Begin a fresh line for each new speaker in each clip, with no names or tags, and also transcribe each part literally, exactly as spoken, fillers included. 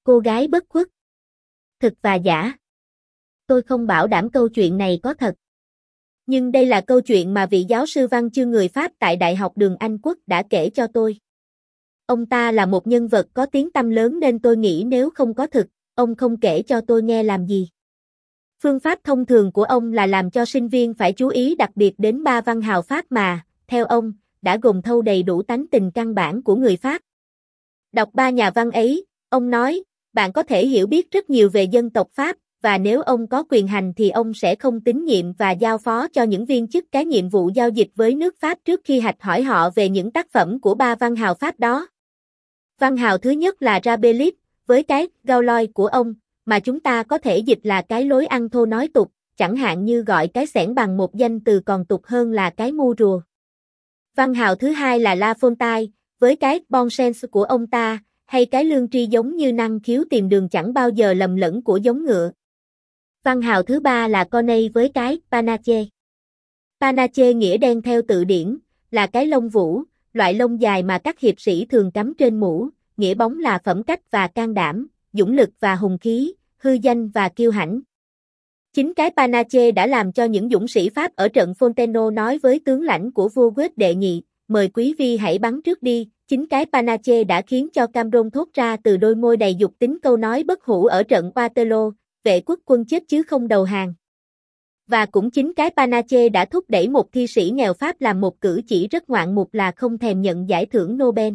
cô gái bất khuất. Thực và giả. Tôi không bảo đảm câu chuyện này có thật. Nhưng đây là câu chuyện mà vị giáo sư văn chương người Pháp tại Đại học Đường Anh Quốc đã kể cho tôi. Ông ta là một nhân vật có tiếng tăm lớn nên tôi nghĩ nếu không có thực, ông không kể cho tôi nghe làm gì. Phương pháp thông thường của ông là làm cho sinh viên phải chú ý đặc biệt đến ba văn hào Pháp mà, theo ông, đã gồm thâu đầy đủ tánh tình căn bản của người Pháp. Đọc ba nhà văn ấy, ông nói, bạn có thể hiểu biết rất nhiều về dân tộc Pháp, và nếu ông có quyền hành thì ông sẽ không tín nhiệm và giao phó cho những viên chức cái nhiệm vụ giao dịch với nước Pháp trước khi hạch hỏi họ về những tác phẩm của ba văn hào Pháp đó. Văn hào thứ nhất là Rabelais, với cái Gaulois của ông, mà chúng ta có thể dịch là cái lối ăn thô nói tục, chẳng hạn như gọi cái xẻng bằng một danh từ còn tục hơn là cái ngu rùa. Văn hào thứ hai là La Fontaine, với cái bon sens của ông ta, hay cái lương tri giống như năng khiếu tìm đường chẳng bao giờ lầm lẫn của giống ngựa. Văn hào thứ ba là Corneille với cái panache. Panache nghĩa đen theo tự điển, là cái lông vũ, loại lông dài mà các hiệp sĩ thường cắm trên mũ, nghĩa bóng là phẩm cách và can đảm, dũng lực và hùng khí, hư danh và kiêu hãnh. Chính cái panache đã làm cho những dũng sĩ Pháp ở trận Fontenoy nói với tướng lãnh của vua Gued đệ nhị, mời quý vi hãy bắn trước đi. Chính cái panache đã khiến cho Cambronne thốt ra từ đôi môi đầy dục tính câu nói bất hủ ở trận Waterloo, vệ quốc quân chết chứ không đầu hàng. Và cũng chính cái panache đã thúc đẩy một thi sĩ nghèo Pháp làm một cử chỉ rất ngoạn mục là không thèm nhận giải thưởng Nobel.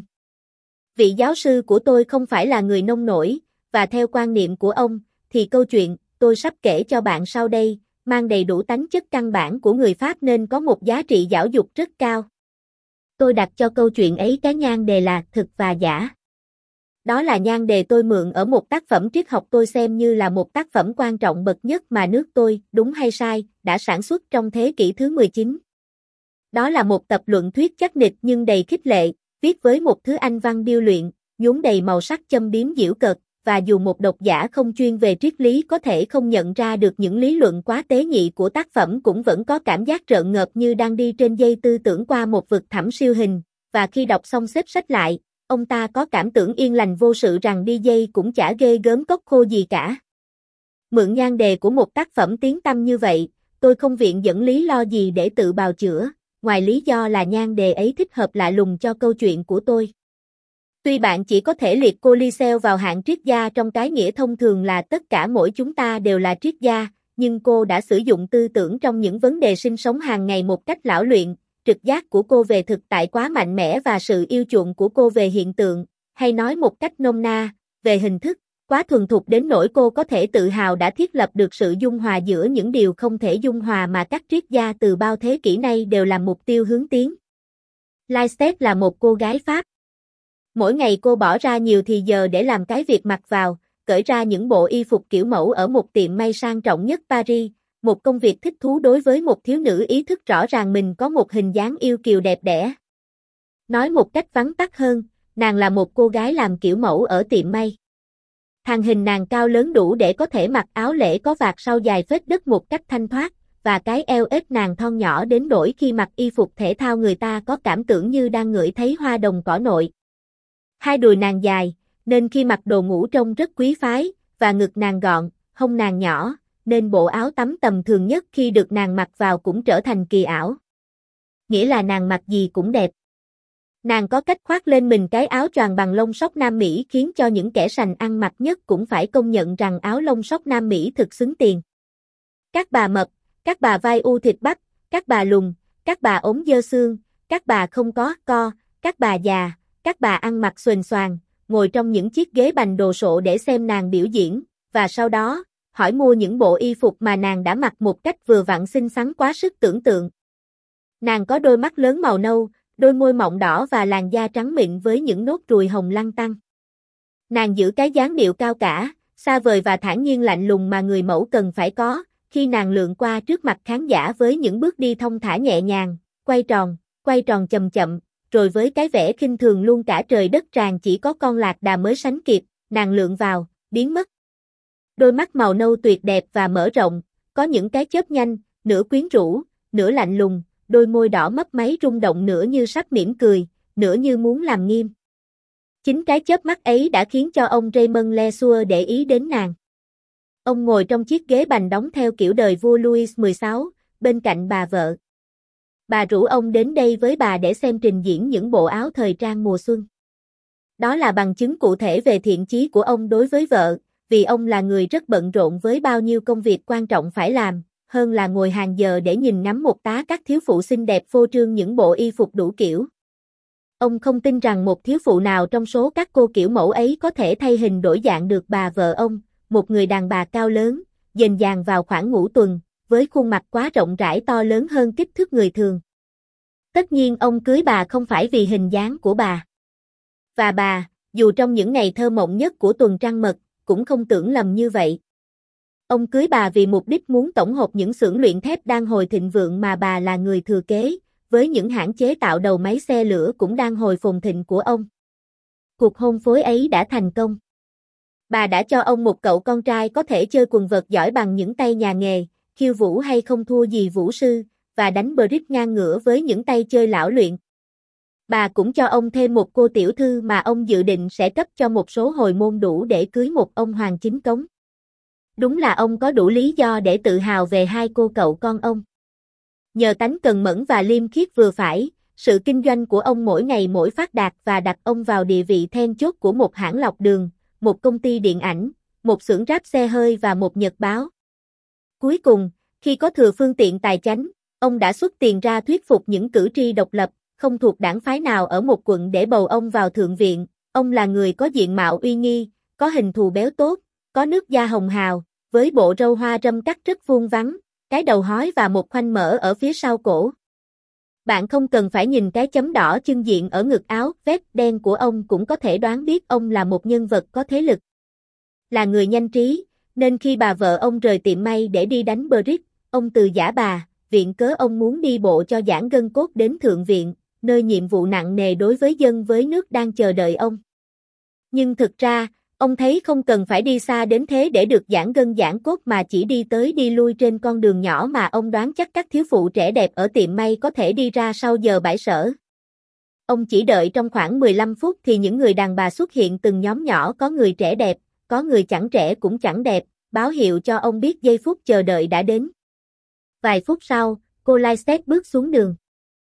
Vị giáo sư của tôi không phải là người nông nổi, và theo quan niệm của ông, thì câu chuyện tôi sắp kể cho bạn sau đây, mang đầy đủ tánh chất căn bản của người Pháp nên có một giá trị giáo dục rất cao. Tôi đặt cho câu chuyện ấy cái nhan đề là thực và giả. Đó là nhan đề tôi mượn ở một tác phẩm triết học tôi xem như là một tác phẩm quan trọng bậc nhất mà nước tôi, đúng hay sai, đã sản xuất trong thế kỷ thứ mười chín. Đó là một tập luận thuyết chắc nịch nhưng đầy khích lệ, viết với một thứ Anh văn điêu luyện, nhuốm đầy màu sắc châm biếm giễu cợt, và dù một độc giả không chuyên về triết lý có thể không nhận ra được những lý luận quá tế nhị của tác phẩm cũng vẫn có cảm giác rợn ngợp như đang đi trên dây tư tưởng qua một vực thẳm siêu hình, và khi đọc xong xếp sách lại, ông ta có cảm tưởng yên lành vô sự rằng đi dây cũng chả ghê gớm cốc khô gì cả. Mượn nhan đề của một tác phẩm tiếng tăm như vậy, tôi không viện dẫn lý lo gì để tự bào chữa, ngoài lý do là nhan đề ấy thích hợp lạ lùng cho câu chuyện của tôi. Tuy bạn chỉ có thể liệt cô Liesel vào hạng triết gia trong cái nghĩa thông thường là tất cả mỗi chúng ta đều là triết gia, nhưng cô đã sử dụng tư tưởng trong những vấn đề sinh sống hàng ngày một cách lão luyện, trực giác của cô về thực tại quá mạnh mẽ và sự yêu chuộng của cô về hiện tượng, hay nói một cách nôm na, về hình thức, quá thuần thục đến nỗi cô có thể tự hào đã thiết lập được sự dung hòa giữa những điều không thể dung hòa mà các triết gia từ bao thế kỷ nay đều làm mục tiêu hướng tiến. Lisette là một cô gái Pháp. Mỗi ngày cô bỏ ra nhiều thì giờ để làm cái việc mặc vào, cởi ra những bộ y phục kiểu mẫu ở một tiệm may sang trọng nhất Paris, một công việc thích thú đối với một thiếu nữ ý thức rõ ràng mình có một hình dáng yêu kiều đẹp đẽ. Nói một cách vắn tắt hơn, nàng là một cô gái làm kiểu mẫu ở tiệm may. Thằng hình nàng cao lớn đủ để có thể mặc áo lễ có vạt sau dài phết đất một cách thanh thoát, và cái eo ếch nàng thon nhỏ đến nỗi khi mặc y phục thể thao người ta có cảm tưởng như đang ngửi thấy hoa đồng cỏ nội. Hai đùi nàng dài, nên khi mặc đồ ngủ trông rất quý phái, và ngực nàng gọn, hông nàng nhỏ, nên bộ áo tắm tầm thường nhất khi được nàng mặc vào cũng trở thành kỳ ảo. Nghĩa là nàng mặc gì cũng đẹp. Nàng có cách khoác lên mình cái áo choàng bằng lông sóc Nam Mỹ khiến cho những kẻ sành ăn mặc nhất cũng phải công nhận rằng áo lông sóc Nam Mỹ thực xứng tiền. Các bà mập, các bà vai u thịt bắp, các bà lùn, các bà ốm dơ xương, các bà không có co, các bà già, các bà ăn mặc xuềnh xoàng, ngồi trong những chiếc ghế bành đồ sộ để xem nàng biểu diễn, và sau đó, hỏi mua những bộ y phục mà nàng đã mặc một cách vừa vặn xinh xắn quá sức tưởng tượng. Nàng có đôi mắt lớn màu nâu, đôi môi mọng đỏ và làn da trắng mịn với những nốt ruồi hồng lăn tăn. Nàng giữ cái dáng điệu cao cả, xa vời và thản nhiên lạnh lùng mà người mẫu cần phải có, khi nàng lượn qua trước mặt khán giả với những bước đi thong thả nhẹ nhàng, quay tròn, quay tròn chậm chậm, rồi với cái vẻ khinh thường luôn cả trời đất tràn chỉ có con lạc đà mới sánh kịp, nàng lượn vào, biến mất. Đôi mắt màu nâu tuyệt đẹp và mở rộng, có những cái chớp nhanh, nửa quyến rũ, nửa lạnh lùng, đôi môi đỏ mấp máy rung động nửa như sắp mỉm cười, nửa như muốn làm nghiêm. Chính cái chớp mắt ấy đã khiến cho ông Raymond LeSueur để ý đến nàng. Ông ngồi trong chiếc ghế bành đóng theo kiểu đời vua Louis mười sáu, bên cạnh bà vợ. Bà rủ ông đến đây với bà để xem trình diễn những bộ áo thời trang mùa xuân. Đó là bằng chứng cụ thể về thiện chí của ông đối với vợ, vì ông là người rất bận rộn với bao nhiêu công việc quan trọng phải làm, hơn là ngồi hàng giờ để nhìn ngắm một tá các thiếu phụ xinh đẹp phô trương những bộ y phục đủ kiểu. Ông không tin rằng một thiếu phụ nào trong số các cô kiểu mẫu ấy có thể thay hình đổi dạng được bà vợ ông, một người đàn bà cao lớn, dền dàng vào khoảng ngũ tuần, với khuôn mặt quá rộng rãi to lớn hơn kích thước người thường. Tất nhiên ông cưới bà không phải vì hình dáng của bà. Và bà, dù trong những ngày thơ mộng nhất của tuần trăng mật, cũng không tưởng lầm như vậy. Ông cưới bà vì mục đích muốn tổng hợp những xưởng luyện thép đang hồi thịnh vượng mà bà là người thừa kế, với những hãng chế tạo đầu máy xe lửa cũng đang hồi phồn thịnh của ông. Cuộc hôn phối ấy đã thành công. Bà đã cho ông một cậu con trai có thể chơi quần vợt giỏi bằng những tay nhà nghề, khiêu vũ hay không thua gì vũ sư, và đánh bridge ngang ngửa với những tay chơi lão luyện. Bà cũng cho ông thêm một cô tiểu thư mà ông dự định sẽ cấp cho một số hồi môn đủ để cưới một ông hoàng chính cống. Đúng là ông có đủ lý do để tự hào về hai cô cậu con ông. Nhờ tánh cần mẫn và liêm khiết vừa phải, sự kinh doanh của ông mỗi ngày mỗi phát đạt và đặt ông vào địa vị then chốt của một hãng lọc đường, một công ty điện ảnh, một xưởng ráp xe hơi và một nhật báo. Cuối cùng, khi có thừa phương tiện tài chánh, ông đã xuất tiền ra thuyết phục những cử tri độc lập, không thuộc đảng phái nào ở một quận để bầu ông vào thượng viện. Ông là người có diện mạo uy nghi, có hình thù béo tốt, có nước da hồng hào, với bộ râu hoa râm cắt rất vuông vắn, cái đầu hói và một khoanh mỡ ở phía sau cổ. Bạn không cần phải nhìn cái chấm đỏ chưng diện ở ngực áo vest đen của ông cũng có thể đoán biết ông là một nhân vật có thế lực. Là người nhanh trí, nên khi bà vợ ông rời tiệm may để đi đánh bridge, ông từ giả bà, viện cớ ông muốn đi bộ cho giãn gân cốt đến thượng viện, nơi nhiệm vụ nặng nề đối với dân với nước đang chờ đợi ông. Nhưng thực ra, ông thấy không cần phải đi xa đến thế để được giãn gân giãn cốt mà chỉ đi tới đi lui trên con đường nhỏ mà ông đoán chắc các thiếu phụ trẻ đẹp ở tiệm may có thể đi ra sau giờ bãi sở. Ông chỉ đợi trong khoảng mười lăm phút thì những người đàn bà xuất hiện từng nhóm nhỏ, có người trẻ đẹp, có người chẳng trẻ cũng chẳng đẹp, báo hiệu cho ông biết giây phút chờ đợi đã đến. Vài phút sau, cô Lysette bước xuống đường.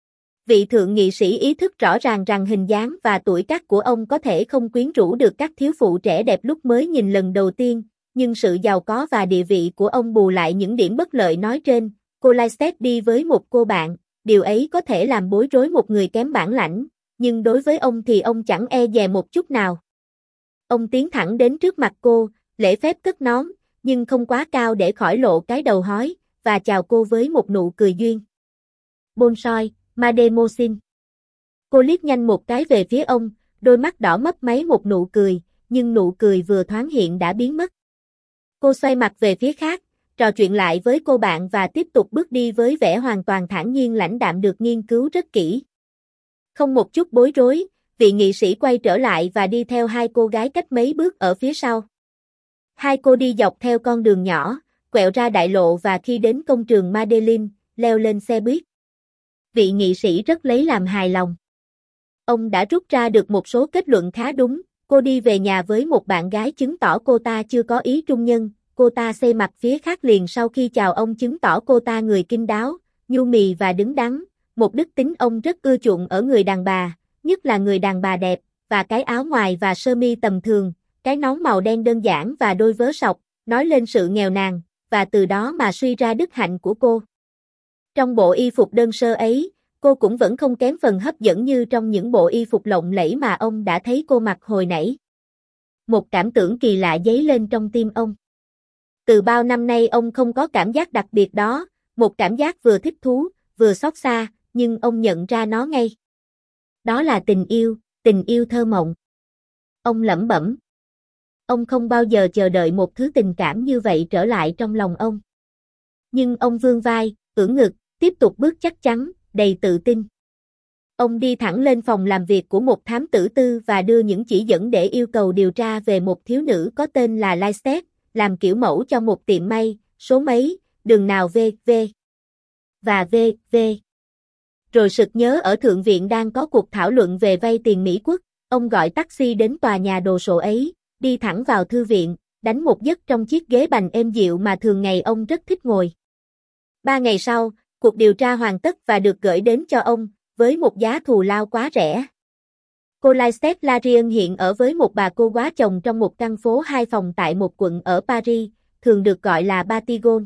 Vị thượng nghị sĩ ý thức rõ ràng rằng hình dáng và tuổi tác của ông có thể không quyến rũ được các thiếu phụ trẻ đẹp lúc mới nhìn lần đầu tiên, nhưng sự giàu có và địa vị của ông bù lại những điểm bất lợi nói trên. Cô Lysette đi với một cô bạn, điều ấy có thể làm bối rối một người kém bản lãnh, nhưng đối với ông thì ông chẳng e dè một chút nào. Ông tiến thẳng đến trước mặt cô, lễ phép cất nón, nhưng không quá cao để khỏi lộ cái đầu hói, và chào cô với một nụ cười duyên. Bonsoir, Mademoiselle. Cô liếc nhanh một cái về phía ông, đôi mắt đỏ mấp máy một nụ cười, nhưng nụ cười vừa thoáng hiện đã biến mất. Cô xoay mặt về phía khác, trò chuyện lại với cô bạn và tiếp tục bước đi với vẻ hoàn toàn thản nhiên lãnh đạm được nghiên cứu rất kỹ. Không một chút bối rối, vị nghị sĩ quay trở lại và đi theo hai cô gái cách mấy bước ở phía sau. Hai cô đi dọc theo con đường nhỏ, quẹo ra đại lộ và khi đến công trường Madeleine, leo lên xe buýt. Vị nghị sĩ rất lấy làm hài lòng. Ông đã rút ra được một số kết luận khá đúng. Cô đi về nhà với một bạn gái chứng tỏ cô ta chưa có ý trung nhân. Cô ta xây mặt phía khác liền sau khi chào ông, chứng tỏ cô ta người kín đáo, nhu mì và đứng đắn. Một đức tính ông rất ưa chuộng ở người đàn bà, nhất là người đàn bà đẹp, và cái áo ngoài và sơ mi tầm thường, cái nón màu đen đơn giản và đôi vớ sọc, nói lên sự nghèo nàn, và từ đó mà suy ra đức hạnh của cô. Trong bộ y phục đơn sơ ấy, cô cũng vẫn không kém phần hấp dẫn như trong những bộ y phục lộng lẫy mà ông đã thấy cô mặc hồi nãy. Một cảm tưởng kỳ lạ dấy lên trong tim ông. Từ bao năm nay ông không có cảm giác đặc biệt đó, một cảm giác vừa thích thú, vừa xót xa, nhưng ông nhận ra nó ngay. Đó là tình yêu, tình yêu thơ mộng. Ông lẩm bẩm. Ông không bao giờ chờ đợi một thứ tình cảm như vậy trở lại trong lòng ông. Nhưng ông vươn vai, ưỡn ngực, tiếp tục bước chắc chắn, đầy tự tin. Ông đi thẳng lên phòng làm việc của một thám tử tư và đưa những chỉ dẫn để yêu cầu điều tra về một thiếu nữ có tên là Lysette, làm kiểu mẫu cho một tiệm may, số mấy, đường nào vê vê và vê vê. Rồi sực nhớ ở Thượng viện đang có cuộc thảo luận về vay tiền Mỹ Quốc, Ông gọi taxi đến tòa nhà đồ sộ ấy, đi thẳng vào thư viện, đánh một giấc trong chiếc ghế bành êm dịu mà thường ngày ông rất thích ngồi. Ba ngày sau, cuộc điều tra hoàn tất và được gửi đến cho ông, với một giá thù lao quá rẻ. Cô Lysette Larian hiện ở với một bà cô quá chồng trong một căn phố hai phòng tại một quận ở Paris, thường được gọi là Batigon.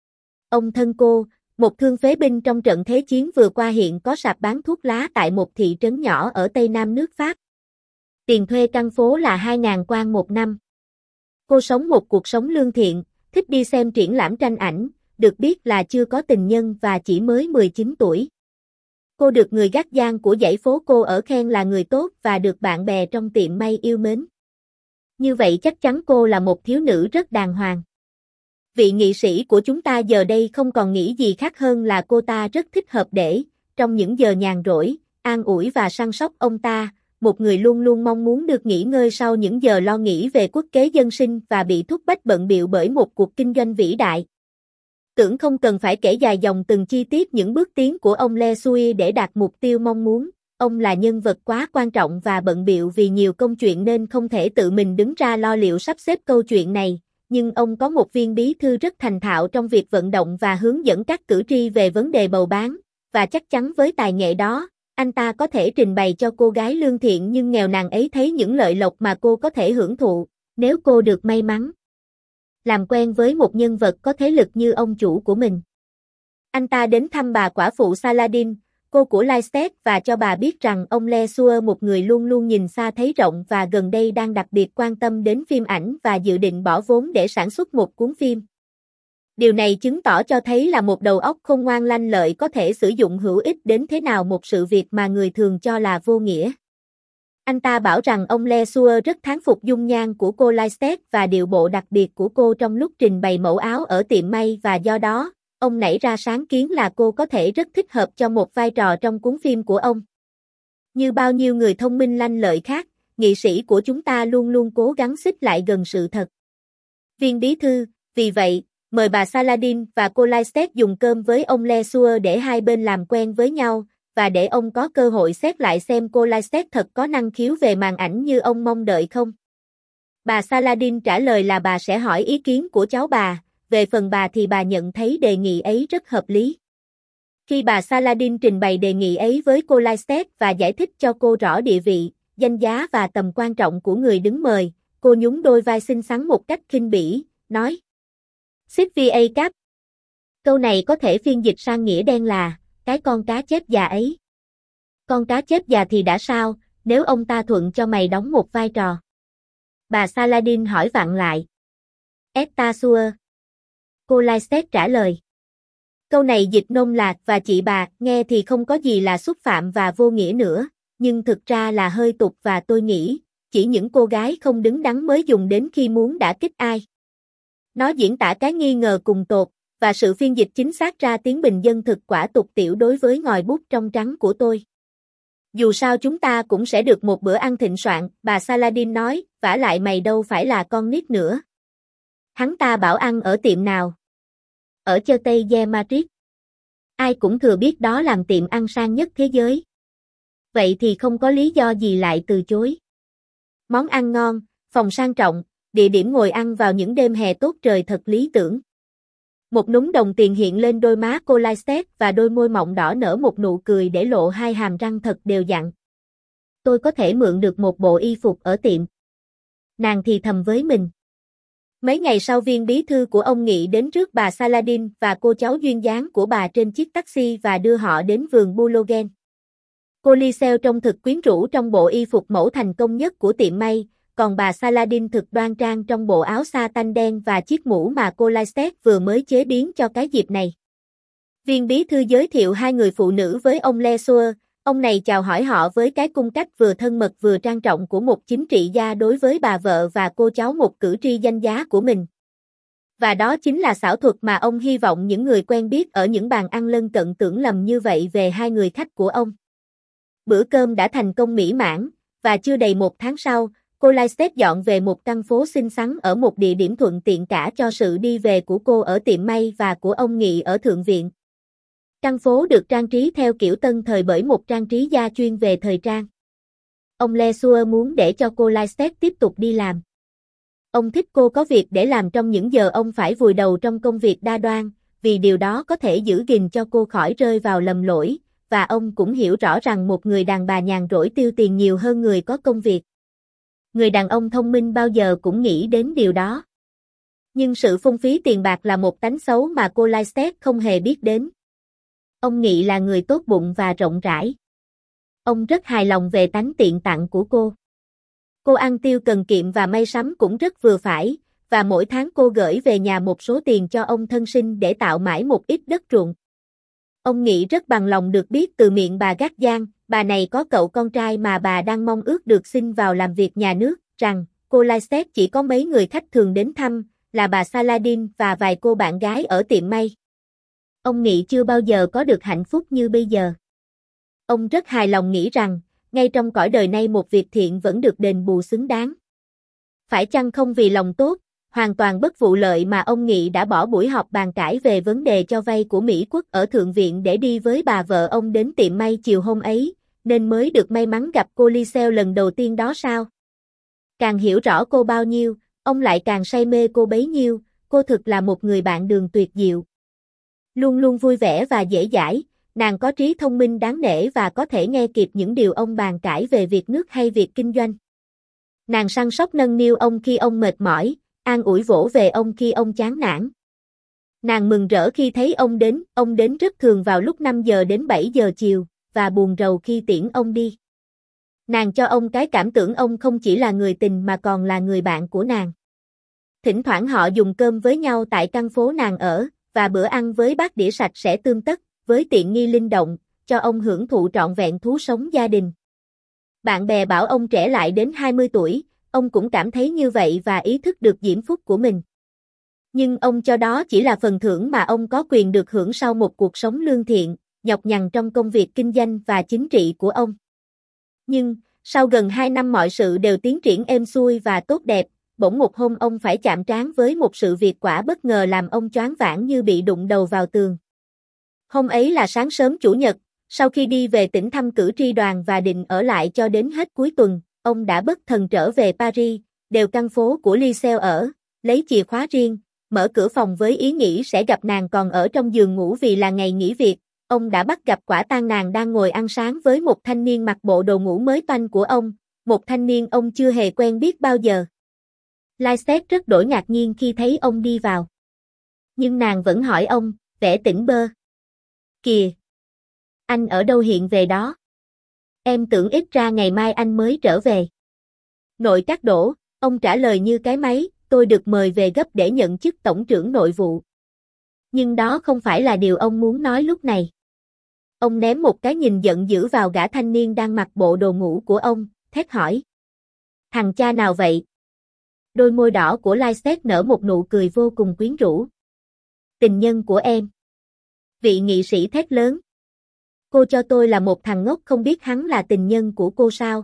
Ông thân cô, một thương phế binh trong trận Thế chiến vừa qua hiện có sạp bán thuốc lá tại một thị trấn nhỏ ở Tây Nam nước Pháp. Tiền thuê căn phố là hai nghìn quan một năm. Cô sống một cuộc sống lương thiện, thích đi xem triển lãm tranh ảnh, được biết là chưa có tình nhân và chỉ mới mười chín tuổi. Cô được người gác giang của dãy phố cô ở khen là người tốt và được bạn bè trong tiệm may yêu mến. Như vậy chắc chắn cô là một thiếu nữ rất đàng hoàng. Vị nghị sĩ của chúng ta giờ đây không còn nghĩ gì khác hơn là cô ta rất thích hợp để, trong những giờ nhàn rỗi, an ủi và săn sóc ông ta, một người luôn luôn mong muốn được nghỉ ngơi sau những giờ lo nghĩ về quốc kế dân sinh và bị thúc bách bận bịu bởi một cuộc kinh doanh vĩ đại. Tưởng không cần phải kể dài dòng từng chi tiết những bước tiến của ông Le Sueur để đạt mục tiêu mong muốn, ông là nhân vật quá quan trọng và bận bịu vì nhiều công chuyện nên không thể tự mình đứng ra lo liệu sắp xếp câu chuyện này, nhưng ông có một viên bí thư rất thành thạo trong việc vận động và hướng dẫn các cử tri về vấn đề bầu bán, và chắc chắn với tài nghệ đó, anh ta có thể trình bày cho cô gái lương thiện nhưng nghèo nàn ấy thấy những lợi lộc mà cô có thể hưởng thụ, nếu cô được may mắn làm quen với một nhân vật có thế lực như ông chủ của mình. Anh ta đến thăm bà quả phụ Saladin, cô của Lysette và cho bà biết rằng ông Le Sueur, một người luôn luôn nhìn xa thấy rộng và gần đây đang đặc biệt quan tâm đến phim ảnh và dự định bỏ vốn để sản xuất một cuốn phim. Điều này chứng tỏ cho thấy là một đầu óc khôn ngoan lanh lợi có thể sử dụng hữu ích đến thế nào một sự việc mà người thường cho là vô nghĩa. Anh ta bảo rằng ông Le Sueur rất thán phục dung nhan của cô Lysette và điệu bộ đặc biệt của cô trong lúc trình bày mẫu áo ở tiệm may và do đó, ông nảy ra sáng kiến là cô có thể rất thích hợp cho một vai trò trong cuốn phim của ông. Như bao nhiêu người thông minh lanh lợi khác, nghị sĩ của chúng ta luôn luôn cố gắng xích lại gần sự thật. Viên bí thư, vì vậy, mời bà Saladin và cô Lysette dùng cơm với ông Le Sueur để hai bên làm quen với nhau, và để ông có cơ hội xét lại xem cô Lysette thật có năng khiếu về màn ảnh như ông mong đợi không. Bà Saladin trả lời là bà sẽ hỏi ý kiến của cháu bà, về phần bà thì bà nhận thấy đề nghị ấy rất hợp lý. Khi bà Saladin trình bày đề nghị ấy với cô Lysette và giải thích cho cô rõ địa vị, danh giá và tầm quan trọng của người đứng mời, cô nhún đôi vai xinh xắn một cách khinh bỉ, nói: "Xích vi a cap." Câu này có thể phiên dịch sang nghĩa đen là cái con cá chép già ấy. Con cá chép già thì đã sao, nếu ông ta thuận cho mày đóng một vai trò? Bà Saladin hỏi vặn lại. "Esta sua." Cô Lysette trả lời. Câu này dịch nôm lạc và chị bà, nghe thì không có gì là xúc phạm và vô nghĩa nữa, nhưng thực ra là hơi tục và tôi nghĩ, chỉ những cô gái không đứng đắn mới dùng đến khi muốn đả kích ai. Nó diễn tả cái nghi ngờ cùng tột, và sự phiên dịch chính xác ra tiếng bình dân thực quả tục tiểu đối với ngòi bút trong trắng của tôi. Dù sao chúng ta cũng sẽ được một bữa ăn thịnh soạn, bà Saladin nói, vả lại mày đâu phải là con nít nữa. Hắn ta bảo ăn ở tiệm nào? Ở Chợ Tây de Madrid. Ai cũng thừa biết đó làm tiệm ăn sang nhất thế giới. Vậy thì không có lý do gì lại từ chối. Món ăn ngon, phòng sang trọng, địa điểm ngồi ăn vào những đêm hè tốt trời thật lý tưởng. Một núm đồng tiền hiện lên đôi má cô Lysette và đôi môi mọng đỏ nở một nụ cười để lộ hai hàm răng thật đều đặn. Tôi có thể mượn được một bộ y phục ở tiệm. Nàng thì thầm với mình. Mấy ngày sau viên bí thư của ông Nghị đến trước bà Saladin và cô cháu duyên dáng của bà trên chiếc taxi và đưa họ đến vườn Boulogne. Cô Lisel trông thực quyến rũ trong bộ y phục mẫu thành công nhất của tiệm may, còn bà Saladin thực đoan trang trong bộ áo sa tanh đen và chiếc mũ mà cô Lysette vừa mới chế biến cho cái dịp này. Viên bí thư giới thiệu hai người phụ nữ với ông Le Sueur, ông này chào hỏi họ với cái cung cách vừa thân mật vừa trang trọng của một chính trị gia đối với bà vợ và cô cháu một cử tri danh giá của mình. Và đó chính là xảo thuật mà ông hy vọng những người quen biết ở những bàn ăn lân cận tưởng lầm như vậy về hai người khách của ông. Bữa cơm đã thành công mỹ mãn, và chưa đầy một tháng sau, cô Lysette dọn về một căn phố xinh xắn ở một địa điểm thuận tiện cả cho sự đi về của cô ở tiệm may và của ông Nghị ở Thượng viện. Căn phố được trang trí theo kiểu tân thời bởi một trang trí gia chuyên về thời trang. Ông Le Sueur muốn để cho cô Lysette tiếp tục đi làm. Ông thích cô có việc để làm trong những giờ ông phải vùi đầu trong công việc đa đoan, vì điều đó có thể giữ gìn cho cô khỏi rơi vào lầm lỗi, và ông cũng hiểu rõ rằng một người đàn bà nhàn rỗi tiêu tiền nhiều hơn người có công việc. Người đàn ông thông minh bao giờ cũng nghĩ đến điều đó. Nhưng sự phung phí tiền bạc là một tánh xấu mà cô Lysette không hề biết đến. Ông nghĩ là người tốt bụng và rộng rãi. Ông rất hài lòng về tánh tiện tặng của cô. Cô ăn tiêu cần kiệm và may sắm cũng rất vừa phải, và mỗi tháng cô gửi về nhà một số tiền cho ông thân sinh để tạo mãi một ít đất ruộng. Ông nghĩ rất bằng lòng được biết từ miệng bà Gác Giang, bà này có cậu con trai mà bà đang mong ước được xin vào làm việc nhà nước, rằng cô Lysette chỉ có mấy người khách thường đến thăm, là bà Saladin và vài cô bạn gái ở tiệm may. Ông nghĩ chưa bao giờ có được hạnh phúc như bây giờ. Ông rất hài lòng nghĩ rằng, ngay trong cõi đời này một việc thiện vẫn được đền bù xứng đáng. Phải chăng không vì lòng tốt, hoàn toàn bất vụ lợi mà ông Nghị đã bỏ buổi họp bàn cãi về vấn đề cho vay của Mỹ Quốc ở Thượng viện để đi với bà vợ ông đến tiệm may chiều hôm ấy, nên mới được may mắn gặp cô Lisel lần đầu tiên đó sao? Càng hiểu rõ cô bao nhiêu, ông lại càng say mê cô bấy nhiêu, cô thực là một người bạn đường tuyệt diệu. Luôn luôn vui vẻ và dễ dãi, nàng có trí thông minh đáng nể và có thể nghe kịp những điều ông bàn cãi về việc nước hay việc kinh doanh. Nàng săn sóc nâng niu ông khi ông mệt mỏi, an ủi vỗ về ông khi ông chán nản. Nàng mừng rỡ khi thấy ông đến, ông đến rất thường vào lúc năm giờ đến bảy giờ chiều, và buồn rầu khi tiễn ông đi. Nàng cho ông cái cảm tưởng ông không chỉ là người tình mà còn là người bạn của nàng. Thỉnh thoảng họ dùng cơm với nhau tại căn phố nàng ở, và bữa ăn với bát đĩa sạch sẽ tươm tất, với tiện nghi linh động, cho ông hưởng thụ trọn vẹn thú sống gia đình. Bạn bè bảo ông trẻ lại đến hai mươi tuổi, ông cũng cảm thấy như vậy và ý thức được diễm phúc của mình. Nhưng ông cho đó chỉ là phần thưởng mà ông có quyền được hưởng sau một cuộc sống lương thiện, nhọc nhằn trong công việc kinh doanh và chính trị của ông. Nhưng, sau gần hai năm mọi sự đều tiến triển êm xuôi và tốt đẹp, bỗng một hôm ông phải chạm trán với một sự việc quả bất ngờ làm ông choáng váng như bị đụng đầu vào tường. Hôm ấy là sáng sớm Chủ nhật, sau khi đi về tỉnh thăm cử tri đoàn và định ở lại cho đến hết cuối tuần, ông đã bất thần trở về Paris, đều căn phố của Lisel ở, lấy chìa khóa riêng, mở cửa phòng với ý nghĩ sẽ gặp nàng còn ở trong giường ngủ vì là ngày nghỉ việc. Ông đã bắt gặp quả tang nàng đang ngồi ăn sáng với một thanh niên mặc bộ đồ ngủ mới toanh của ông, một thanh niên ông chưa hề quen biết bao giờ. Lysette rất đổi ngạc nhiên khi thấy ông đi vào. Nhưng nàng vẫn hỏi ông, vẻ tỉnh bơ. Kìa! Anh ở đâu hiện về đó? Em tưởng ít ra ngày mai anh mới trở về. Nội các đổ, ông trả lời như cái máy, tôi được mời về gấp để nhận chức tổng trưởng nội vụ. Nhưng đó không phải là điều ông muốn nói lúc này. Ông ném một cái nhìn giận dữ vào gã thanh niên đang mặc bộ đồ ngủ của ông, thét hỏi. Thằng cha nào vậy? Đôi môi đỏ của Lysette nở một nụ cười vô cùng quyến rũ. Tình nhân của em. Vị nghị sĩ thét lớn. Cô cho tôi là một thằng ngốc không biết hắn là tình nhân của cô sao?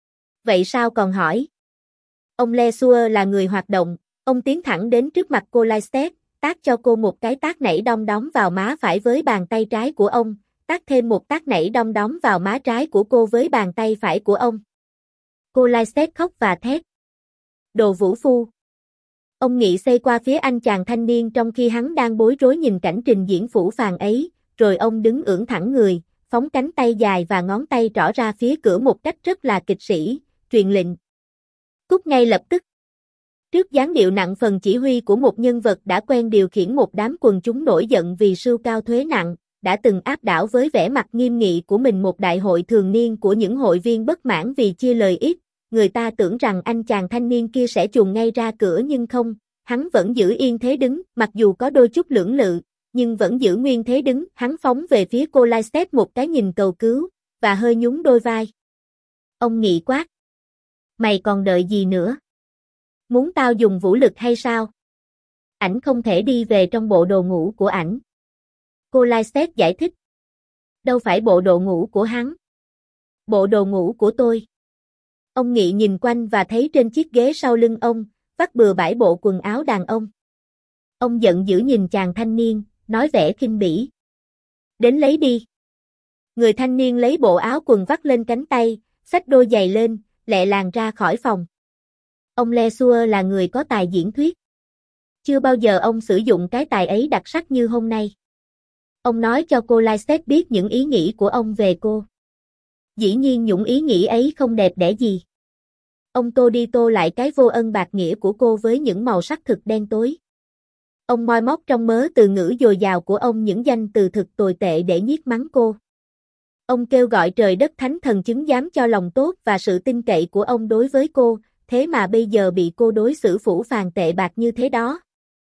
Vậy sao còn hỏi? Ông Le Sueur là người hoạt động, ông tiến thẳng đến trước mặt cô Lysette, tát cho cô một cái tát nảy đong đóm vào má phải với bàn tay trái của ông, tát thêm một tát nảy đong đóm vào má trái của cô với bàn tay phải của ông. Cô Lysette khóc và thét. Đồ vũ phu. Ông Nghị xây qua phía anh chàng thanh niên trong khi hắn đang bối rối nhìn cảnh trình diễn phũ phàng ấy, rồi ông đứng ưỡn thẳng người, phóng cánh tay dài và ngón tay trỏ ra phía cửa một cách rất là kịch sĩ, truyền lệnh. Cút ngay lập tức. Trước dáng điệu nặng phần chỉ huy của một nhân vật đã quen điều khiển một đám quần chúng nổi giận vì sưu cao thuế nặng, đã từng áp đảo với vẻ mặt nghiêm nghị của mình một đại hội thường niên của những hội viên bất mãn vì chia lời ít, người ta tưởng rằng anh chàng thanh niên kia sẽ chuồn ngay ra cửa nhưng không, hắn vẫn giữ yên thế đứng, mặc dù có đôi chút lưỡng lự, nhưng vẫn giữ nguyên thế đứng, hắn phóng về phía cô Lysette một cái nhìn cầu cứu, và hơi nhún đôi vai. Ông Nghị quát. Mày còn đợi gì nữa? Muốn tao dùng vũ lực hay sao? Ảnh không thể đi về trong bộ đồ ngủ của ảnh. Cô Lysette giải thích. Đâu phải bộ đồ ngủ của hắn. Bộ đồ ngủ của tôi. Ông Nghị nhìn quanh và thấy trên chiếc ghế sau lưng ông, vắt bừa bãi bộ quần áo đàn ông. Ông giận dữ nhìn chàng thanh niên, nói vẻ khinh bỉ. Đến lấy đi. Người thanh niên lấy bộ áo quần vắt lên cánh tay, xách đôi giày lên, lẹ làng ra khỏi phòng. Ông Le Sueur là người có tài diễn thuyết. Chưa bao giờ ông sử dụng cái tài ấy đặc sắc như hôm nay. Ông nói cho cô Lysette biết những ý nghĩ của ông về cô. Dĩ nhiên những ý nghĩ ấy không đẹp đẽ gì. Ông tô đi tô lại cái vô ân bạc nghĩa của cô với những màu sắc thực đen tối. Ông moi móc trong mớ từ ngữ dồi dào của ông những danh từ thực tồi tệ để nhiếc mắng cô. Ông kêu gọi trời đất thánh thần chứng giám cho lòng tốt và sự tin cậy của ông đối với cô, thế mà bây giờ bị cô đối xử phũ phàng tệ bạc như thế đó.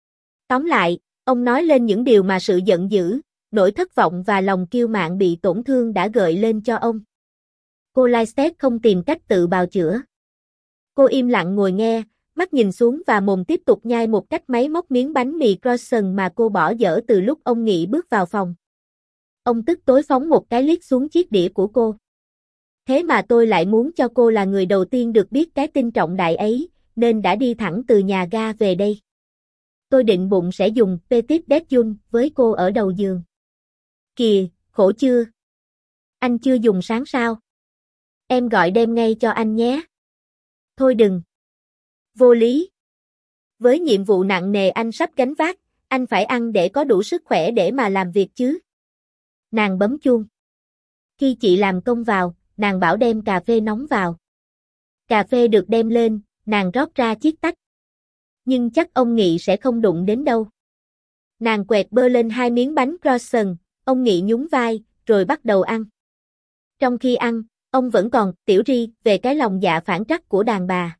Tóm lại, ông nói lên những điều mà sự giận dữ, nỗi thất vọng và lòng kiêu mạn bị tổn thương đã gợi lên cho ông. Cô Lysette không tìm cách tự bào chữa. Cô im lặng ngồi nghe, mắt nhìn xuống và mồm tiếp tục nhai một cách máy móc miếng bánh mì croissant mà cô bỏ dở từ lúc ông Nghị bước vào phòng. Ông tức tối phóng một cái liếc xuống chiếc đĩa của cô. Thế mà tôi lại muốn cho cô là người đầu tiên được biết cái tin trọng đại ấy, nên đã đi thẳng từ nhà ga về đây. Tôi định bụng sẽ dùng petit déjeuner với cô ở đầu giường. Kìa, khổ chưa? Anh chưa dùng sáng sao? Em gọi đem ngay cho anh nhé. Thôi đừng. Vô lý. Với nhiệm vụ nặng nề anh sắp gánh vác, anh phải ăn để có đủ sức khỏe để mà làm việc chứ. Nàng bấm chuông. Khi chị làm công vào, nàng bảo đem cà phê nóng vào. Cà phê được đem lên, nàng rót ra chiếc tách. Nhưng chắc ông Nghị sẽ không đụng đến đâu. Nàng quẹt bơ lên hai miếng bánh croissant, ông Nghị nhún vai, rồi bắt đầu ăn. Trong khi ăn, ông vẫn còn tiểu ri về cái lòng dạ phản trắc của đàn bà.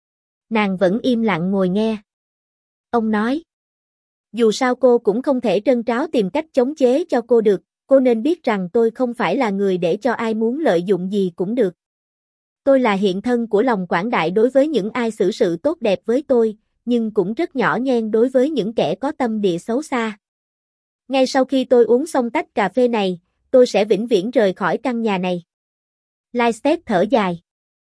Nàng vẫn im lặng ngồi nghe. Ông nói. Dù sao cô cũng không thể trân tráo tìm cách chống chế cho cô được, cô nên biết rằng tôi không phải là người để cho ai muốn lợi dụng gì cũng được. Tôi là hiện thân của lòng quảng đại đối với những ai xử sự tốt đẹp với tôi, nhưng cũng rất nhỏ nhen đối với những kẻ có tâm địa xấu xa. Ngay sau khi tôi uống xong tách cà phê này, tôi sẽ vĩnh viễn rời khỏi căn nhà này. Lysette thở dài.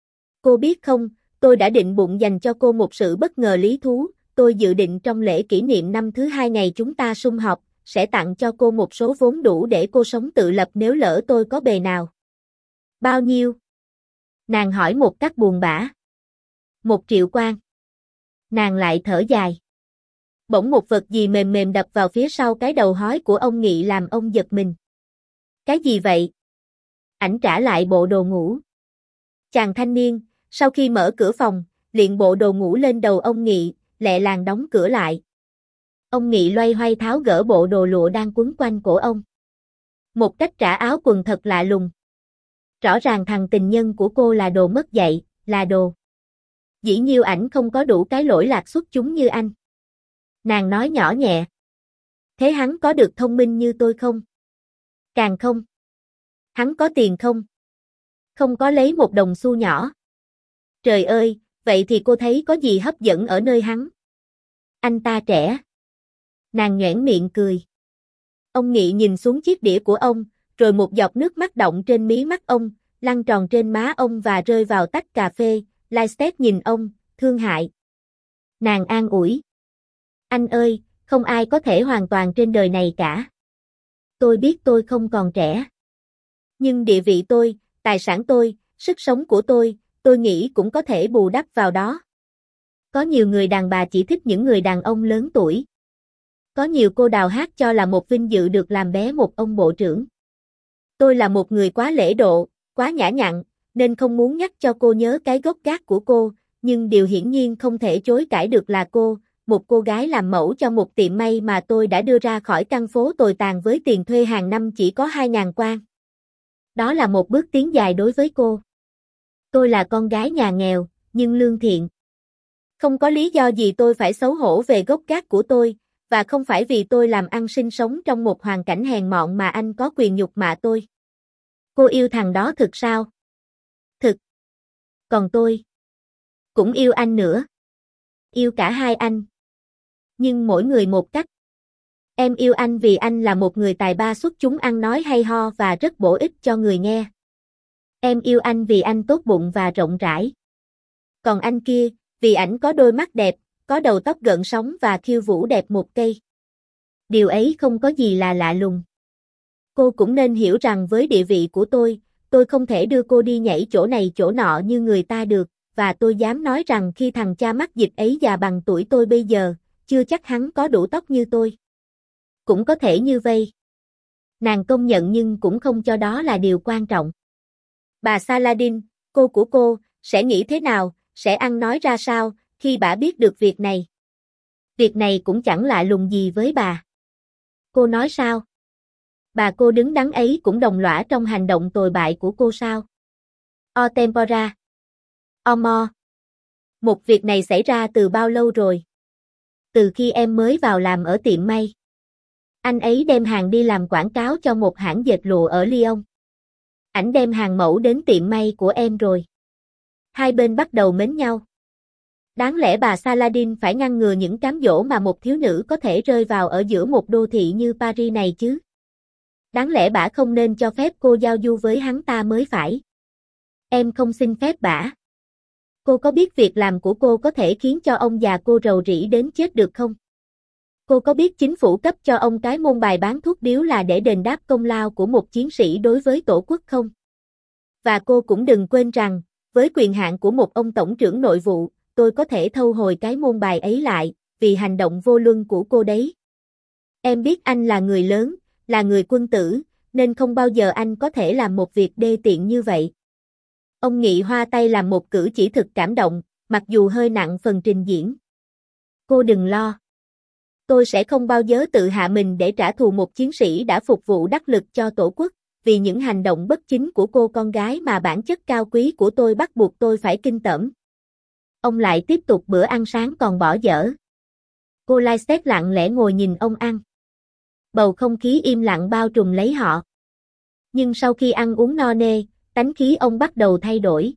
Cô biết không, tôi đã định bụng dành cho cô một sự bất ngờ lý thú, tôi dự định trong lễ kỷ niệm năm thứ hai ngày chúng ta sum họp, sẽ tặng cho cô một số vốn đủ để cô sống tự lập nếu lỡ tôi có bề nào. Bao nhiêu? Nàng hỏi một cách buồn bã. Một triệu quan. Nàng lại thở dài. Bỗng một vật gì mềm mềm đập vào phía sau cái đầu hói của ông Nghị làm ông giật mình. Cái gì vậy? Ảnh trả lại bộ đồ ngủ. Chàng thanh niên, sau khi mở cửa phòng, liền bộ đồ ngủ lên đầu ông Nghị, lẹ làng đóng cửa lại. Ông Nghị loay hoay tháo gỡ bộ đồ lụa đang quấn quanh cổ ông. Một cách trả áo quần thật lạ lùng. Rõ ràng thằng tình nhân của cô là đồ mất dạy, là đồ. Dĩ nhiêu ảnh không có đủ cái lỗi lạc xuất chúng như anh. Nàng nói nhỏ nhẹ. Thế hắn có được thông minh như tôi không? Càng không. Hắn có tiền không? Không có lấy một đồng xu nhỏ. Trời ơi, vậy thì cô thấy có gì hấp dẫn ở nơi hắn? Anh ta trẻ. Nàng nhoẻn miệng cười. Ông Nghị nhìn xuống chiếc đĩa của ông, rồi một giọt nước mắt đọng trên mí mắt ông, lăn tròn trên má ông và rơi vào tách cà phê. Lysette nhìn ông, thương hại. Nàng an ủi. Anh ơi, không ai có thể hoàn toàn trên đời này cả. Tôi biết tôi không còn trẻ. Nhưng địa vị tôi, tài sản tôi, sức sống của tôi, tôi nghĩ cũng có thể bù đắp vào đó. Có nhiều người đàn bà chỉ thích những người đàn ông lớn tuổi. Có nhiều cô đào hát cho là một vinh dự được làm bé một ông bộ trưởng. Tôi là một người quá lễ độ, quá nhã nhặn, nên không muốn nhắc cho cô nhớ cái gốc gác của cô, nhưng điều hiển nhiên không thể chối cãi được là cô, một cô gái làm mẫu cho một tiệm may mà tôi đã đưa ra khỏi căn phố tồi tàn với tiền thuê hàng năm chỉ có hai ngàn quan. Đó là một bước tiến dài đối với cô. Tôi là con gái nhà nghèo, nhưng lương thiện. Không có lý do gì tôi phải xấu hổ về gốc gác của tôi, và không phải vì tôi làm ăn sinh sống trong một hoàn cảnh hèn mọn mà anh có quyền nhục mạ tôi. Cô yêu thằng đó thực sao? Thực. Còn tôi? Cũng yêu anh nữa. Yêu cả hai anh. Nhưng mỗi người một cách. Em yêu anh vì anh là một người tài ba xuất chúng ăn nói hay ho và rất bổ ích cho người nghe. Em yêu anh vì anh tốt bụng và rộng rãi. Còn anh kia, vì ảnh có đôi mắt đẹp, có đầu tóc gợn sóng và khiêu vũ đẹp một cây. Điều ấy không có gì là lạ lùng. Cô cũng nên hiểu rằng với địa vị của tôi, tôi không thể đưa cô đi nhảy chỗ này chỗ nọ như người ta được, và tôi dám nói rằng khi thằng cha mắc dịch ấy già bằng tuổi tôi bây giờ, chưa chắc hắn có đủ tóc như tôi. Cũng có thể như vây. Nàng công nhận nhưng cũng không cho đó là điều quan trọng. Bà Saladin, cô của cô, sẽ nghĩ thế nào, sẽ ăn nói ra sao, khi bà biết được việc này? Việc này cũng chẳng lạ lùng gì với bà. Cô nói sao? Bà cô đứng đắn ấy cũng đồng lõa trong hành động tồi bại của cô sao? O tempora. Omo. Một việc này xảy ra từ bao lâu rồi? Từ khi em mới vào làm ở tiệm may. Anh ấy đem hàng đi làm quảng cáo cho một hãng dệt lụa ở Lyon. Ảnh đem hàng mẫu đến tiệm may của em rồi. Hai bên bắt đầu mến nhau. Đáng lẽ bà Saladin phải ngăn ngừa những cám dỗ mà một thiếu nữ có thể rơi vào ở giữa một đô thị như Paris này chứ. Đáng lẽ bả không nên cho phép cô giao du với hắn ta mới phải. Em không xin phép bả. Cô có biết việc làm của cô có thể khiến cho ông già cô rầu rĩ đến chết được không? Cô có biết chính phủ cấp cho ông cái môn bài bán thuốc điếu là để đền đáp công lao của một chiến sĩ đối với tổ quốc không? Và cô cũng đừng quên rằng, với quyền hạn của một ông tổng trưởng nội vụ, tôi có thể thâu hồi cái môn bài ấy lại, vì hành động vô luân của cô đấy. Em biết anh là người lớn, là người quân tử, nên không bao giờ anh có thể làm một việc đê tiện như vậy. Ông Nghị hoa tay làm một cử chỉ thực cảm động, mặc dù hơi nặng phần trình diễn. Cô đừng lo. Tôi sẽ không bao giờ tự hạ mình để trả thù một chiến sĩ đã phục vụ đắc lực cho tổ quốc, vì những hành động bất chính của cô con gái mà bản chất cao quý của tôi bắt buộc tôi phải kinh tởm. Ông lại tiếp tục bữa ăn sáng còn bỏ dở. Cô Lysette lặng lẽ ngồi nhìn ông ăn. Bầu không khí im lặng bao trùm lấy họ. Nhưng sau khi ăn uống no nê, tánh khí ông bắt đầu thay đổi.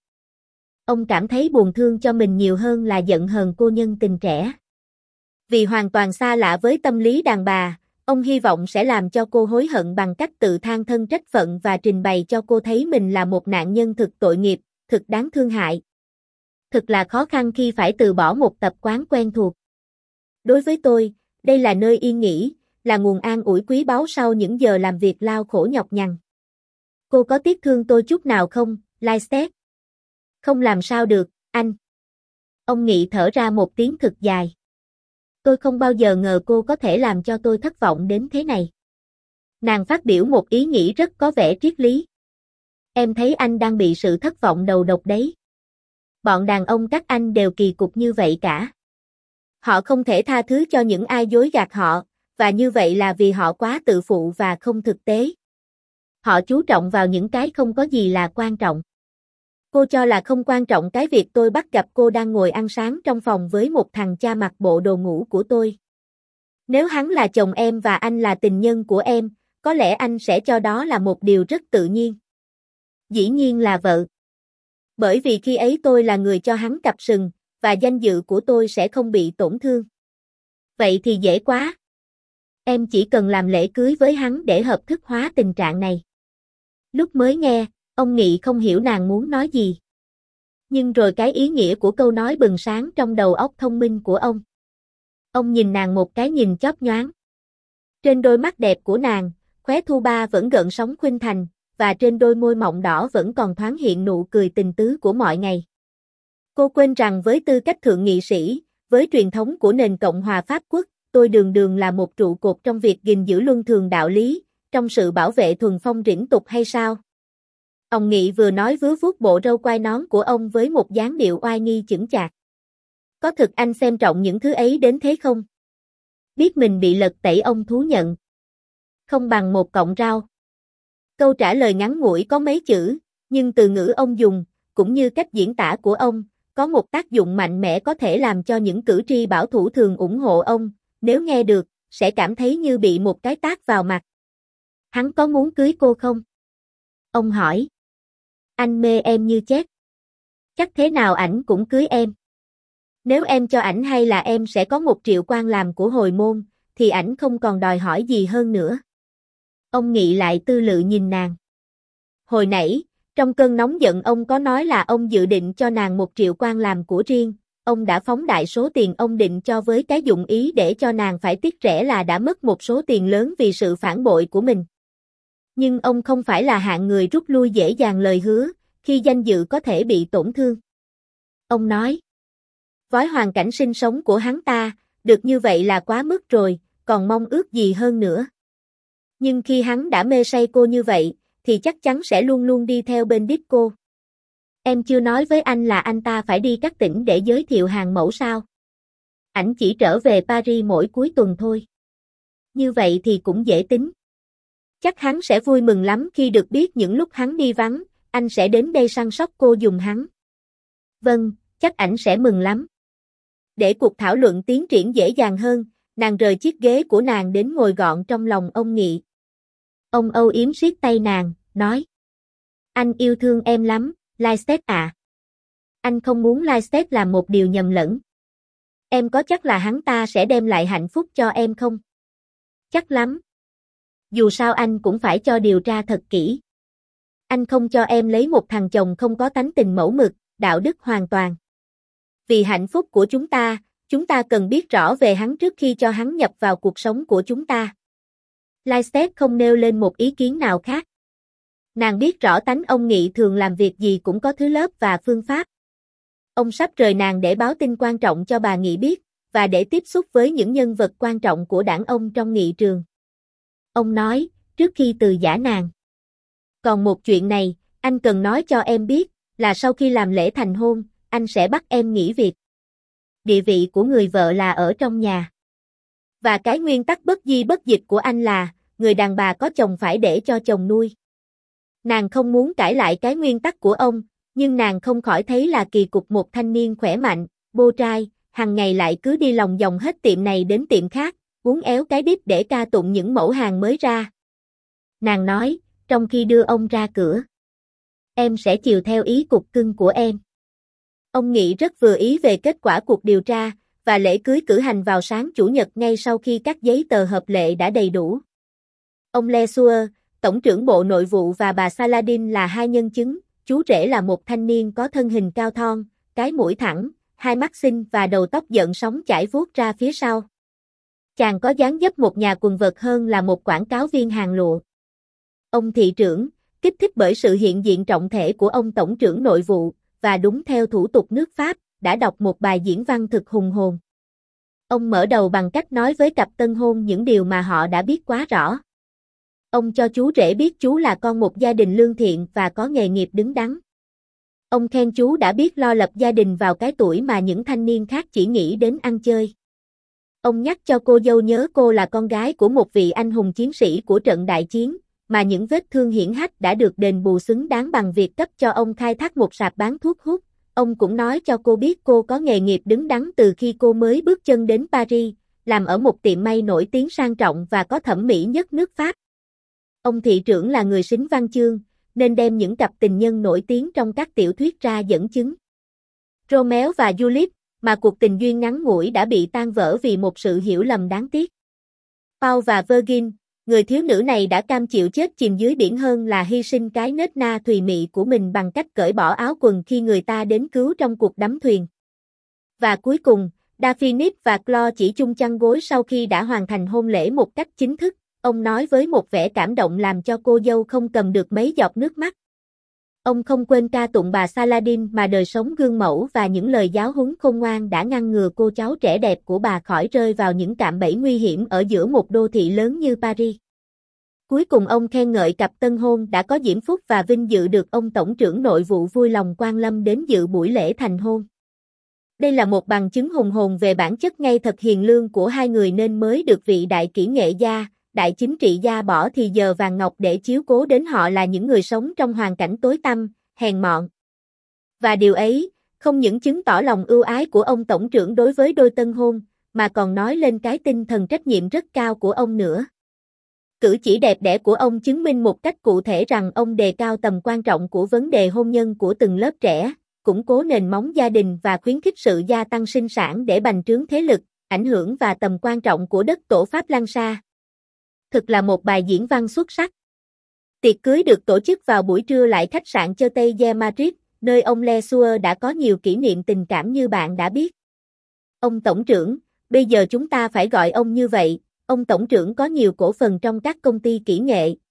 Ông cảm thấy buồn thương cho mình nhiều hơn là giận hờn cô nhân tình trẻ. Vì hoàn toàn xa lạ với tâm lý đàn bà, ông hy vọng sẽ làm cho cô hối hận bằng cách tự than thân trách phận và trình bày cho cô thấy mình là một nạn nhân thực tội nghiệp, thực đáng thương hại. Thực là khó khăn khi phải từ bỏ một tập quán quen thuộc. Đối với tôi, đây là nơi yên nghỉ, là nguồn an ủi quý báu sau những giờ làm việc lao khổ nhọc nhằn. Cô có tiếc thương tôi chút nào không, Lysette? Không làm sao được, anh. Ông Nghị thở ra một tiếng thực dài. Tôi không bao giờ ngờ cô có thể làm cho tôi thất vọng đến thế này. Nàng phát biểu một ý nghĩ rất có vẻ triết lý. Em thấy anh đang bị sự thất vọng đầu độc đấy. Bọn đàn ông các anh đều kỳ cục như vậy cả. Họ không thể tha thứ cho những ai dối gạt họ, và như vậy là vì họ quá tự phụ và không thực tế. Họ chú trọng vào những cái không có gì là quan trọng. Cô cho là không quan trọng cái việc tôi bắt gặp cô đang ngồi ăn sáng trong phòng với một thằng cha mặc bộ đồ ngủ của tôi. Nếu hắn là chồng em và anh là tình nhân của em, có lẽ anh sẽ cho đó là một điều rất tự nhiên. Dĩ nhiên là vợ. Bởi vì khi ấy tôi là người cho hắn cặp sừng, và danh dự của tôi sẽ không bị tổn thương. Vậy thì dễ quá. Em chỉ cần làm lễ cưới với hắn để hợp thức hóa tình trạng này. Lúc mới nghe, ông Nghị không hiểu nàng muốn nói gì. Nhưng rồi cái ý nghĩa của câu nói bừng sáng trong đầu óc thông minh của ông. Ông nhìn nàng một cái nhìn chóp nhoáng. Trên đôi mắt đẹp của nàng, khóe thu ba vẫn gợn sóng khuynh thành, và trên đôi môi mọng đỏ vẫn còn thoáng hiện nụ cười tình tứ của mọi ngày. Cô quên rằng với tư cách thượng nghị sĩ, với truyền thống của nền Cộng hòa Pháp Quốc, tôi đường đường là một trụ cột trong việc gìn giữ luân thường đạo lý, trong sự bảo vệ thuần phong rĩnh tục hay sao? Ông Nghị vừa nói vớ vuốt bộ râu quai nón của ông với một dáng điệu oai nghi chững chạc. Có thực anh xem trọng những thứ ấy đến thế không? Biết mình bị lật tẩy ông thú nhận. Không bằng một cọng rau. Câu trả lời ngắn ngủi có mấy chữ, nhưng từ ngữ ông dùng, cũng như cách diễn tả của ông, có một tác dụng mạnh mẽ có thể làm cho những cử tri bảo thủ thường ủng hộ ông, nếu nghe được, sẽ cảm thấy như bị một cái tát vào mặt. Hắn có muốn cưới cô không? Ông hỏi. Anh mê em như chết. Chắc thế nào ảnh cũng cưới em. Nếu em cho ảnh hay là em sẽ có một triệu quan làm của hồi môn, thì ảnh không còn đòi hỏi gì hơn nữa. Ông Nghị lại tư lự nhìn nàng. Hồi nãy, trong cơn nóng giận ông có nói là ông dự định cho nàng một triệu quan làm của riêng, ông đã phóng đại số tiền ông định cho với cái dụng ý để cho nàng phải tiếc rẻ là đã mất một số tiền lớn vì sự phản bội của mình. Nhưng ông không phải là hạng người rút lui dễ dàng lời hứa, khi danh dự có thể bị tổn thương. Ông nói, với hoàn cảnh sinh sống của hắn ta, được như vậy là quá mức rồi, còn mong ước gì hơn nữa. Nhưng khi hắn đã mê say cô như vậy, thì chắc chắn sẽ luôn luôn đi theo bên đít cô. Em chưa nói với anh là anh ta phải đi các tỉnh để giới thiệu hàng mẫu sao? Ảnh chỉ trở về Paris mỗi cuối tuần thôi. Như vậy thì cũng dễ tính. Chắc hắn sẽ vui mừng lắm khi được biết những lúc hắn đi vắng, anh sẽ đến đây săn sóc cô giùm hắn. Vâng, chắc ảnh sẽ mừng lắm. Để cuộc thảo luận tiến triển dễ dàng hơn, nàng rời chiếc ghế của nàng đến ngồi gọn trong lòng ông Nghị. Ông âu yếm siết tay nàng, nói. Anh yêu thương em lắm, Lysette ạ. Anh không muốn Lysette làm một điều nhầm lẫn. Em có chắc là hắn ta sẽ đem lại hạnh phúc cho em không? Chắc lắm. Dù sao anh cũng phải cho điều tra thật kỹ. Anh không cho em lấy một thằng chồng không có tánh tình mẫu mực, đạo đức hoàn toàn. Vì hạnh phúc của chúng ta, chúng ta cần biết rõ về hắn trước khi cho hắn nhập vào cuộc sống của chúng ta. Lysette không nêu lên một ý kiến nào khác. Nàng biết rõ tánh ông Nghị thường làm việc gì cũng có thứ lớp và phương pháp. Ông sắp rời nàng để báo tin quan trọng cho bà Nghị biết, và để tiếp xúc với những nhân vật quan trọng của đảng ông trong nghị trường. Ông nói, trước khi từ giã nàng. Còn một chuyện này, anh cần nói cho em biết, là sau khi làm lễ thành hôn, anh sẽ bắt em nghỉ việc. Địa vị của người vợ là ở trong nhà. Và cái nguyên tắc bất di bất dịch của anh là, người đàn bà có chồng phải để cho chồng nuôi. Nàng không muốn cãi lại cái nguyên tắc của ông, nhưng nàng không khỏi thấy là kỳ cục một thanh niên khỏe mạnh, bô trai, hàng ngày lại cứ đi lòng vòng hết tiệm này đến tiệm khác, uốn éo cái đít để ca tụng những mẫu hàng mới ra. Nàng nói, trong khi đưa ông ra cửa, em sẽ chiều theo ý cục cưng của em. Ông Nghị rất vừa ý về kết quả cuộc điều tra, và lễ cưới cử hành vào sáng Chủ nhật ngay sau khi các giấy tờ hợp lệ đã đầy đủ. Ông Lesueur, Tổng trưởng Bộ Nội vụ và bà Saladin là hai nhân chứng, chú rể là một thanh niên có thân hình cao thon, cái mũi thẳng, hai mắt xinh và đầu tóc giận sóng chải vuốt ra phía sau. Chàng có dáng dấp một nhà quần vợt hơn là một quảng cáo viên hàng lụa. Ông thị trưởng, kích thích bởi sự hiện diện trọng thể của ông Tổng trưởng Nội vụ, và đúng theo thủ tục nước Pháp, đã đọc một bài diễn văn thực hùng hồn. Ông mở đầu bằng cách nói với cặp tân hôn những điều mà họ đã biết quá rõ. Ông cho chú rể biết chú là con một gia đình lương thiện và có nghề nghiệp đứng đắn. Ông khen chú đã biết lo lập gia đình vào cái tuổi mà những thanh niên khác chỉ nghĩ đến ăn chơi. Ông nhắc cho cô dâu nhớ cô là con gái của một vị anh hùng chiến sĩ của trận đại chiến, mà những vết thương hiển hách đã được đền bù xứng đáng bằng việc cấp cho ông khai thác một sạp bán thuốc hút. Ông cũng nói cho cô biết cô có nghề nghiệp đứng đắn từ khi cô mới bước chân đến Paris, làm ở một tiệm may nổi tiếng sang trọng và có thẩm mỹ nhất nước Pháp. Ông thị trưởng là người sính văn chương, nên đem những cặp tình nhân nổi tiếng trong các tiểu thuyết ra dẫn chứng. Romeo và Juliet, mà cuộc tình duyên ngắn ngủi đã bị tan vỡ vì một sự hiểu lầm đáng tiếc. Paul và Virgin, người thiếu nữ này đã cam chịu chết chìm dưới biển hơn là hy sinh cái nết na thùy mị của mình bằng cách cởi bỏ áo quần khi người ta đến cứu trong cuộc đắm thuyền. Và cuối cùng, Daphne và Claude chỉ chung chăn gối sau khi đã hoàn thành hôn lễ một cách chính thức, ông nói với một vẻ cảm động làm cho cô dâu không cầm được mấy giọt nước mắt. Ông không quên ca tụng bà Saladin mà đời sống gương mẫu và những lời giáo huấn khôn ngoan đã ngăn ngừa cô cháu trẻ đẹp của bà khỏi rơi vào những cạm bẫy nguy hiểm ở giữa một đô thị lớn như Paris. Cuối cùng ông khen ngợi cặp tân hôn đã có diễm phúc và vinh dự được ông Tổng trưởng Nội vụ vui lòng quan lâm đến dự buổi lễ thành hôn. Đây là một bằng chứng hùng hồn về bản chất ngay thật hiền lương của hai người nên mới được vị đại kỹ nghệ gia, đại chính trị gia bỏ thì giờ vàng ngọc để chiếu cố đến họ là những người sống trong hoàn cảnh tối tăm, hèn mọn. Và điều ấy, không những chứng tỏ lòng ưu ái của ông Tổng trưởng đối với đôi tân hôn, mà còn nói lên cái tinh thần trách nhiệm rất cao của ông nữa. Cử chỉ đẹp đẽ của ông chứng minh một cách cụ thể rằng ông đề cao tầm quan trọng của vấn đề hôn nhân của từng lớp trẻ, củng cố nền móng gia đình và khuyến khích sự gia tăng sinh sản để bành trướng thế lực, ảnh hưởng và tầm quan trọng của đất tổ Pháp Lan Sa. Thực là một bài diễn văn xuất sắc. Tiệc cưới được tổ chức vào buổi trưa lại khách sạn Chotel de Madrid, nơi ông Lesueur đã có nhiều kỷ niệm tình cảm như bạn đã biết. Ông Tổng trưởng, bây giờ chúng ta phải gọi ông như vậy, ông Tổng trưởng có nhiều cổ phần trong các công ty kỹ nghệ,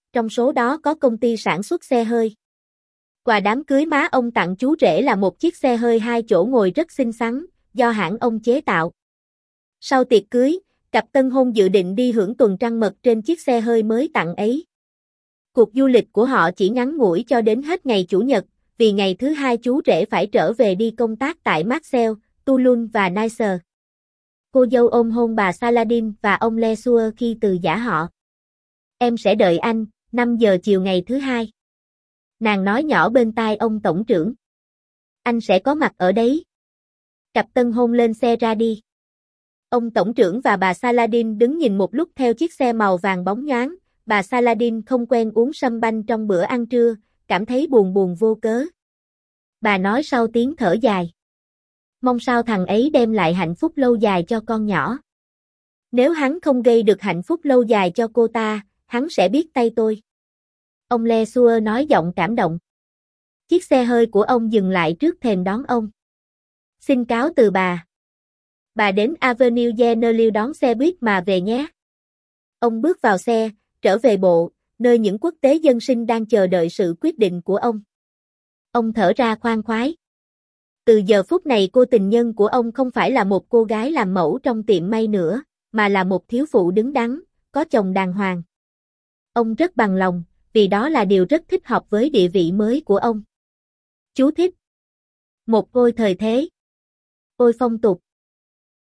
Trong số đó có công ty sản xuất xe hơi. Quà đám cưới má ông tặng chú rể là một chiếc xe hơi hai chỗ ngồi rất xinh xắn, do hãng ông chế tạo. Sau tiệc cưới, cặp tân hôn dự định đi hưởng tuần trăng mật trên chiếc xe hơi mới tặng ấy. Cuộc du lịch của họ chỉ ngắn ngủi cho đến hết ngày Chủ nhật, vì ngày thứ hai chú rể phải trở về đi công tác tại Marseille, Toulon và Nice. Cô dâu ôm hôn bà Saladin và ông Le Sueur khi từ giã họ. Em sẽ đợi anh, năm giờ chiều ngày thứ hai. Nàng nói nhỏ bên tai ông tổng trưởng. Anh sẽ có mặt ở đấy. Cặp tân hôn lên xe ra đi. Ông tổng trưởng và bà Saladin đứng nhìn một lúc theo chiếc xe màu vàng bóng nhoáng. Bà Saladin không quen uống sâm banh trong bữa ăn trưa, cảm thấy buồn buồn vô cớ. Bà nói sau tiếng thở dài. Mong sao thằng ấy đem lại hạnh phúc lâu dài cho con nhỏ. Nếu hắn không gây được hạnh phúc lâu dài cho cô ta, hắn sẽ biết tay tôi. Ông Le Sueur nói giọng cảm động. Chiếc xe hơi của ông dừng lại trước thềm đón ông. Xin cáo từ bà. Bà đến Avenue Genelou đón xe buýt mà về nhé. Ông bước vào xe, trở về bộ, nơi những quốc tế dân sinh đang chờ đợi sự quyết định của ông. Ông thở ra khoan khoái. Từ giờ phút này cô tình nhân của ông không phải là một cô gái làm mẫu trong tiệm may nữa, mà là một thiếu phụ đứng đắn, có chồng đàng hoàng. Ông rất bằng lòng, vì đó là điều rất thích hợp với địa vị mới của ông. Chú thích. Một ôi thời thế. Ôi phong tục.